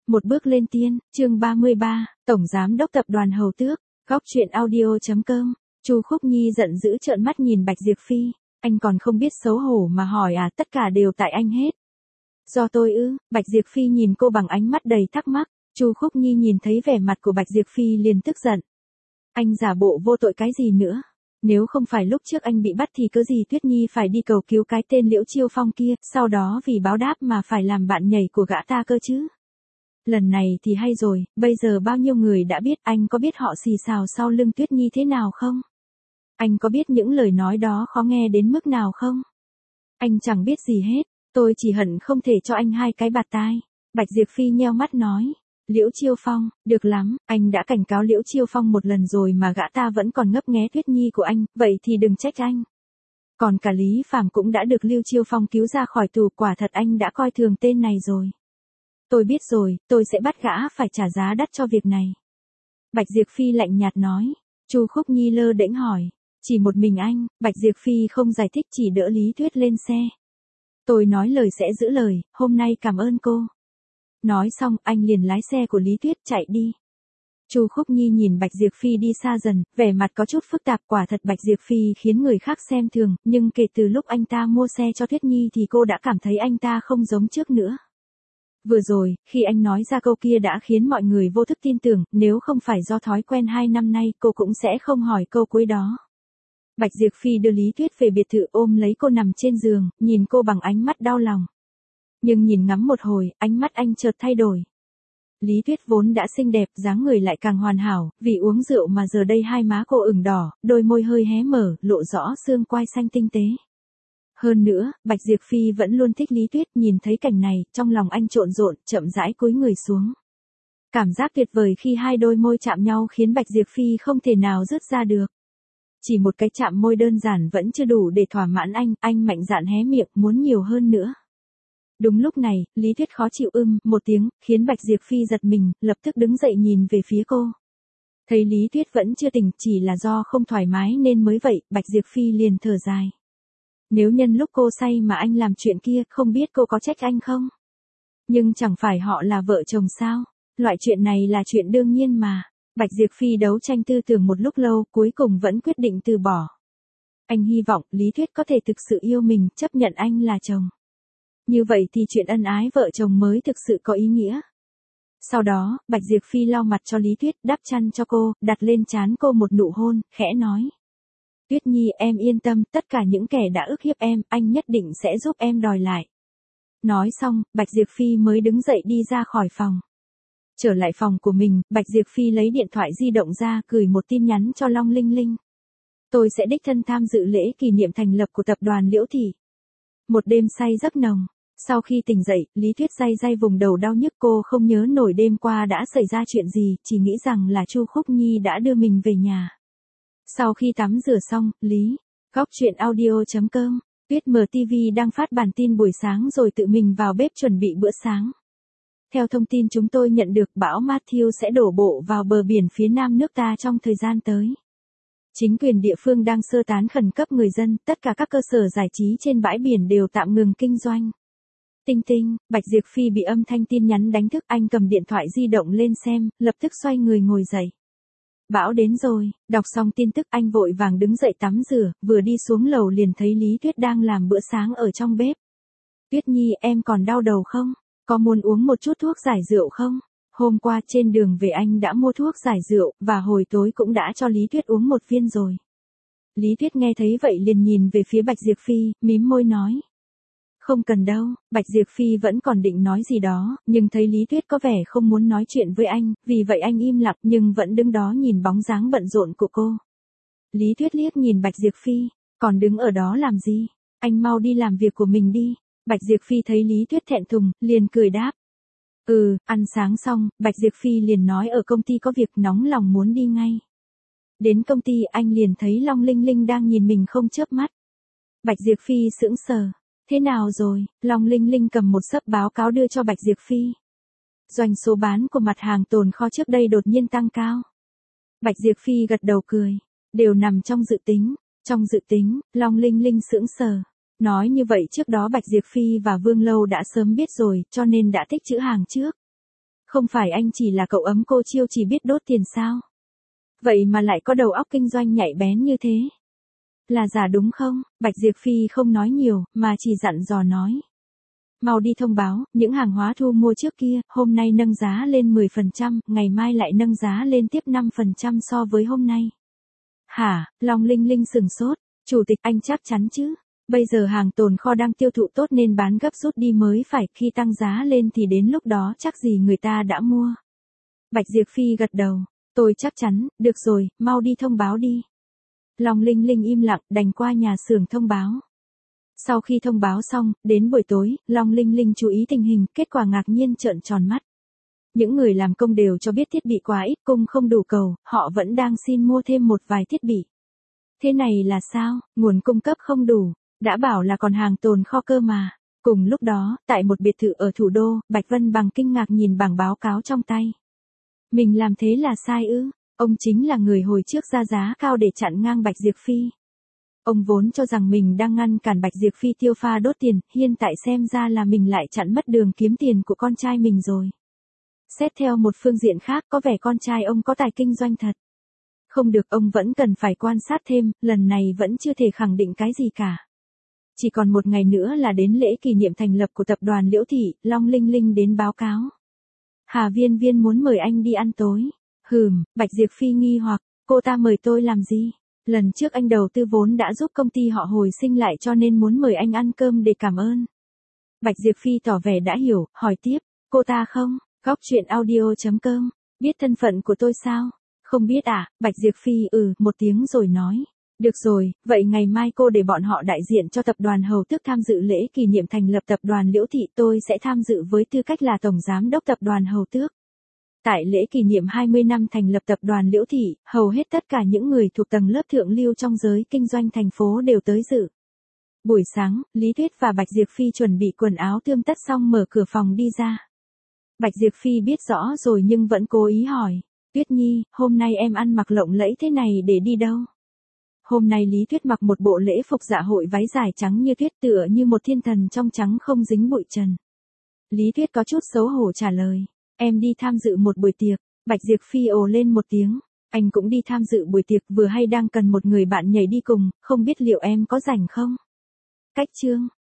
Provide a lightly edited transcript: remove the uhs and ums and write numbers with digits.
Một bước lên tiên, chương 33, Tổng Giám đốc Tập đoàn Hầu Tước, góc truyện audio.com. Chu Khúc Nhi giận dữ trợn mắt nhìn Bạch Diệp Phi, anh còn không biết xấu hổ mà hỏi à, tất cả đều tại anh hết. Do tôi ư? Bạch Diệp Phi nhìn cô bằng ánh mắt đầy thắc mắc. Chu Khúc Nhi nhìn thấy vẻ mặt của Bạch Diệp Phi liền tức giận. Anh giả bộ vô tội cái gì nữa? Nếu không phải lúc trước anh bị bắt thì cớ gì Tuyết Nhi phải đi cầu cứu cái tên Liễu Chiêu Phong kia, sau đó vì báo đáp mà phải làm bạn nhảy của gã ta cơ chứ? Lần này thì hay rồi, bây giờ bao nhiêu người đã biết, anh có biết họ xì xào sau lưng Tuyết Nhi thế nào không? Anh có biết những lời nói đó khó nghe đến mức nào không? Anh chẳng biết gì hết, tôi chỉ hận không thể cho anh hai cái bạt tai. Bạch Diệp Phi nheo mắt nói. Liễu Chiêu Phong, được lắm, anh đã cảnh cáo Liễu Chiêu Phong một lần rồi mà gã ta vẫn còn ngấp nghé Tuyết Nhi của anh, vậy thì đừng trách anh. Còn cả Lý Phàm cũng đã được Liễu Chiêu Phong cứu ra khỏi tù, quả thật anh đã coi thường tên này rồi. Tôi biết rồi, tôi sẽ bắt gã phải trả giá đắt cho việc này. Bạch Diệp Phi lạnh nhạt nói. Chu Khúc Nhi lơ đễnh hỏi. Chỉ một mình anh? Bạch Diệp Phi không giải thích, chỉ đỡ Lý Tuyết lên xe. Tôi nói lời sẽ giữ lời, hôm nay cảm ơn cô. Nói xong, anh liền lái xe của Lý Tuyết chạy đi. Chu Khúc Nhi nhìn Bạch Diệp Phi đi xa dần, vẻ mặt có chút phức tạp, quả thật Bạch Diệp Phi khiến người khác xem thường, nhưng kể từ lúc anh ta mua xe cho Tuyết Nhi thì cô đã cảm thấy anh ta không giống trước nữa. Vừa rồi, khi anh nói ra câu kia đã khiến mọi người vô thức tin tưởng, nếu không phải do thói quen 2 năm nay cô cũng sẽ không hỏi câu cuối đó. Bạch Diệp Phi đưa Lý Tuyết về biệt thự, ôm lấy cô nằm trên giường, nhìn cô bằng ánh mắt đau lòng. Nhưng nhìn ngắm một hồi, ánh mắt anh chợt thay đổi. Lý Tuyết vốn đã xinh đẹp, dáng người lại càng hoàn hảo, vì uống rượu mà giờ đây hai má cô ửng đỏ, đôi môi hơi hé mở, lộ rõ xương quai xanh tinh tế. Hơn nữa, Bạch Diệp Phi vẫn luôn thích Lý Tuyết, nhìn thấy cảnh này, trong lòng anh trộn rộn, chậm rãi cúi người xuống. Cảm giác tuyệt vời khi hai đôi môi chạm nhau khiến Bạch Diệp Phi không thể nào dứt ra được. Chỉ một cái chạm môi đơn giản vẫn chưa đủ để thỏa mãn anh mạnh dạn hé miệng, muốn nhiều hơn nữa. Đúng lúc này, Lý Tuyết khó chịu một tiếng, khiến Bạch Diệp Phi giật mình, lập tức đứng dậy nhìn về phía cô. Thấy Lý Tuyết vẫn chưa tỉnh, chỉ là do không thoải mái nên mới vậy, Bạch Diệp Phi liền thở dài. Nếu nhân lúc cô say mà anh làm chuyện kia, không biết cô có trách anh không? Nhưng chẳng phải họ là vợ chồng sao? Loại chuyện này là chuyện đương nhiên mà. Bạch Diệp Phi đấu tranh tư tưởng một lúc lâu, cuối cùng vẫn quyết định từ bỏ. Anh hy vọng Lý Tuyết có thể thực sự yêu mình, chấp nhận anh là chồng. Như vậy thì chuyện ân ái vợ chồng mới thực sự có ý nghĩa. Sau đó, Bạch Diệp Phi lau mặt cho Lý Tuyết, đắp chăn cho cô, đặt lên trán cô một nụ hôn, khẽ nói. Tuyết Nhi, em yên tâm, tất cả những kẻ đã ức hiếp em, anh nhất định sẽ giúp em đòi lại. Nói xong, Bạch Diệp Phi mới đứng dậy đi ra khỏi phòng. Trở lại phòng của mình, Bạch Diệp Phi lấy điện thoại di động ra, gửi một tin nhắn cho Long Linh Linh. Tôi sẽ đích thân tham dự lễ kỷ niệm thành lập của tập đoàn Liễu Thị. Một đêm say giấc nồng. Sau khi tỉnh dậy, Lý Tuyết day day vùng đầu đau nhức, cô không nhớ nổi đêm qua đã xảy ra chuyện gì, chỉ nghĩ rằng là Chu Khúc Nhi đã đưa mình về nhà. Sau khi tắm rửa xong, góc truyện audio.com, Tuyết mở TV đang phát bản tin buổi sáng rồi tự mình vào bếp chuẩn bị bữa sáng. Theo thông tin chúng tôi nhận được, bão Matthew sẽ đổ bộ vào bờ biển phía nam nước ta trong thời gian tới. Chính quyền địa phương đang sơ tán khẩn cấp người dân, tất cả các cơ sở giải trí trên bãi biển đều tạm ngừng kinh doanh. Tinh tinh, Bạch Diệp Phi bị âm thanh tin nhắn đánh thức, anh cầm điện thoại di động lên xem, lập tức xoay người ngồi dậy. Bão đến rồi, đọc xong tin tức anh vội vàng đứng dậy tắm rửa, vừa đi xuống lầu liền thấy Lý Tuyết đang làm bữa sáng ở trong bếp. Tuyết Nhi, em còn đau đầu không? Có muốn uống một chút thuốc giải rượu không? Hôm qua trên đường về anh đã mua thuốc giải rượu, và hồi tối cũng đã cho Lý Tuyết uống một viên rồi. Lý Tuyết nghe thấy vậy liền nhìn về phía Bạch Diệp Phi, mím môi nói. Không cần đâu. Bạch Diệp Phi vẫn còn định nói gì đó, nhưng thấy Lý Tuyết có vẻ không muốn nói chuyện với anh, vì vậy anh im lặng nhưng vẫn đứng đó nhìn bóng dáng bận rộn của cô. Lý Tuyết liếc nhìn Bạch Diệp Phi, còn đứng ở đó làm gì? Anh mau đi làm việc của mình đi. Bạch Diệp Phi thấy Lý Tuyết thẹn thùng, liền cười đáp. Ăn sáng xong, Bạch Diệp Phi liền nói ở công ty có việc, nóng lòng muốn đi ngay. Đến công ty anh liền thấy Long Linh Linh đang nhìn mình không chớp mắt. Bạch Diệp Phi sững sờ. Thế nào rồi? Long Linh Linh cầm một xấp báo cáo đưa cho Bạch Diệp Phi. Doanh số bán của mặt hàng tồn kho trước đây đột nhiên tăng cao. Bạch Diệp Phi gật đầu cười. Đều nằm trong dự tính. Trong dự tính, Long Linh Linh sững sờ. Nói như vậy trước đó Bạch Diệp Phi và Vương Lâu đã sớm biết rồi, cho nên đã tích trữ hàng trước. Không phải anh chỉ là cậu ấm cô chiêu chỉ biết đốt tiền sao? Vậy mà lại có đầu óc kinh doanh nhạy bén như thế. Là giả đúng không? Bạch Diệp Phi không nói nhiều, mà chỉ dặn dò nói. Mau đi thông báo, những hàng hóa thu mua trước kia, hôm nay nâng giá lên 10%, ngày mai lại nâng giá lên tiếp 5% so với hôm nay. Hả? Long Linh Linh sừng sốt. Chủ tịch anh chắc chắn chứ? Bây giờ hàng tồn kho đang tiêu thụ tốt nên bán gấp rút đi mới phải, khi tăng giá lên thì đến lúc đó chắc gì người ta đã mua. Bạch Diệp Phi gật đầu. Tôi chắc chắn, được rồi, mau đi thông báo đi. Long Linh Linh im lặng, đành qua nhà xưởng thông báo. Sau khi thông báo xong, đến buổi tối, Long Linh Linh chú ý tình hình, kết quả ngạc nhiên trợn tròn mắt. Những người làm công đều cho biết thiết bị quá ít, cung không đủ cầu, họ vẫn đang xin mua thêm một vài thiết bị. Thế này là sao? Nguồn cung cấp không đủ, đã bảo là còn hàng tồn kho cơ mà. Cùng lúc đó, tại một biệt thự ở thủ đô, Bạch Vân Bằng kinh ngạc nhìn bảng báo cáo trong tay. Mình làm thế là sai ư? Ông chính là người hồi trước ra giá cao để chặn ngang Bạch Diệp Phi. Ông vốn cho rằng mình đang ngăn cản Bạch Diệp Phi tiêu pha đốt tiền, hiện tại xem ra là mình lại chặn mất đường kiếm tiền của con trai mình rồi. Xét theo một phương diện khác, có vẻ con trai ông có tài kinh doanh thật. Không được, ông vẫn cần phải quan sát thêm, lần này vẫn chưa thể khẳng định cái gì cả. Chỉ còn một ngày nữa là đến lễ kỷ niệm thành lập của tập đoàn Liễu Thị, Long Linh Linh đến báo cáo. Hà Viên Viên muốn mời anh đi ăn tối. Bạch Diệp Phi nghi hoặc, cô ta mời tôi làm gì? Lần trước anh đầu tư vốn đã giúp công ty họ hồi sinh lại cho nên muốn mời anh ăn cơm để cảm ơn. Bạch Diệp Phi tỏ vẻ đã hiểu, hỏi tiếp, cô ta không? Góc truyện audio.com, biết thân phận của tôi sao? Không biết à? Bạch Diệp Phi một tiếng rồi nói. Được rồi, vậy ngày mai cô để bọn họ đại diện cho tập đoàn Hầu Tước tham dự lễ kỷ niệm thành lập tập đoàn Liễu Thị, tôi sẽ tham dự với tư cách là tổng giám đốc tập đoàn Hầu Tước. Tại lễ kỷ niệm 20 năm thành lập tập đoàn Liễu Thị, hầu hết tất cả những người thuộc tầng lớp thượng lưu trong giới kinh doanh thành phố đều tới dự. Buổi sáng, Lý Tuyết và Bạch Diệp Phi chuẩn bị quần áo tươm tất xong mở cửa phòng đi ra. Bạch Diệp Phi biết rõ rồi nhưng vẫn cố ý hỏi. Tuyết Nhi, hôm nay em ăn mặc lộng lẫy thế này để đi đâu? Hôm nay Lý Tuyết mặc một bộ lễ phục dạ hội váy dài trắng như tuyết tựa như một thiên thần trong trắng không dính bụi trần. Lý Tuyết có chút xấu hổ trả lời. Em đi tham dự một buổi tiệc. Bạch Diệp Phi ồ lên một tiếng. Anh cũng đi tham dự buổi tiệc, vừa hay đang cần một người bạn nhảy đi cùng, không biết liệu em có rảnh không? Cách chương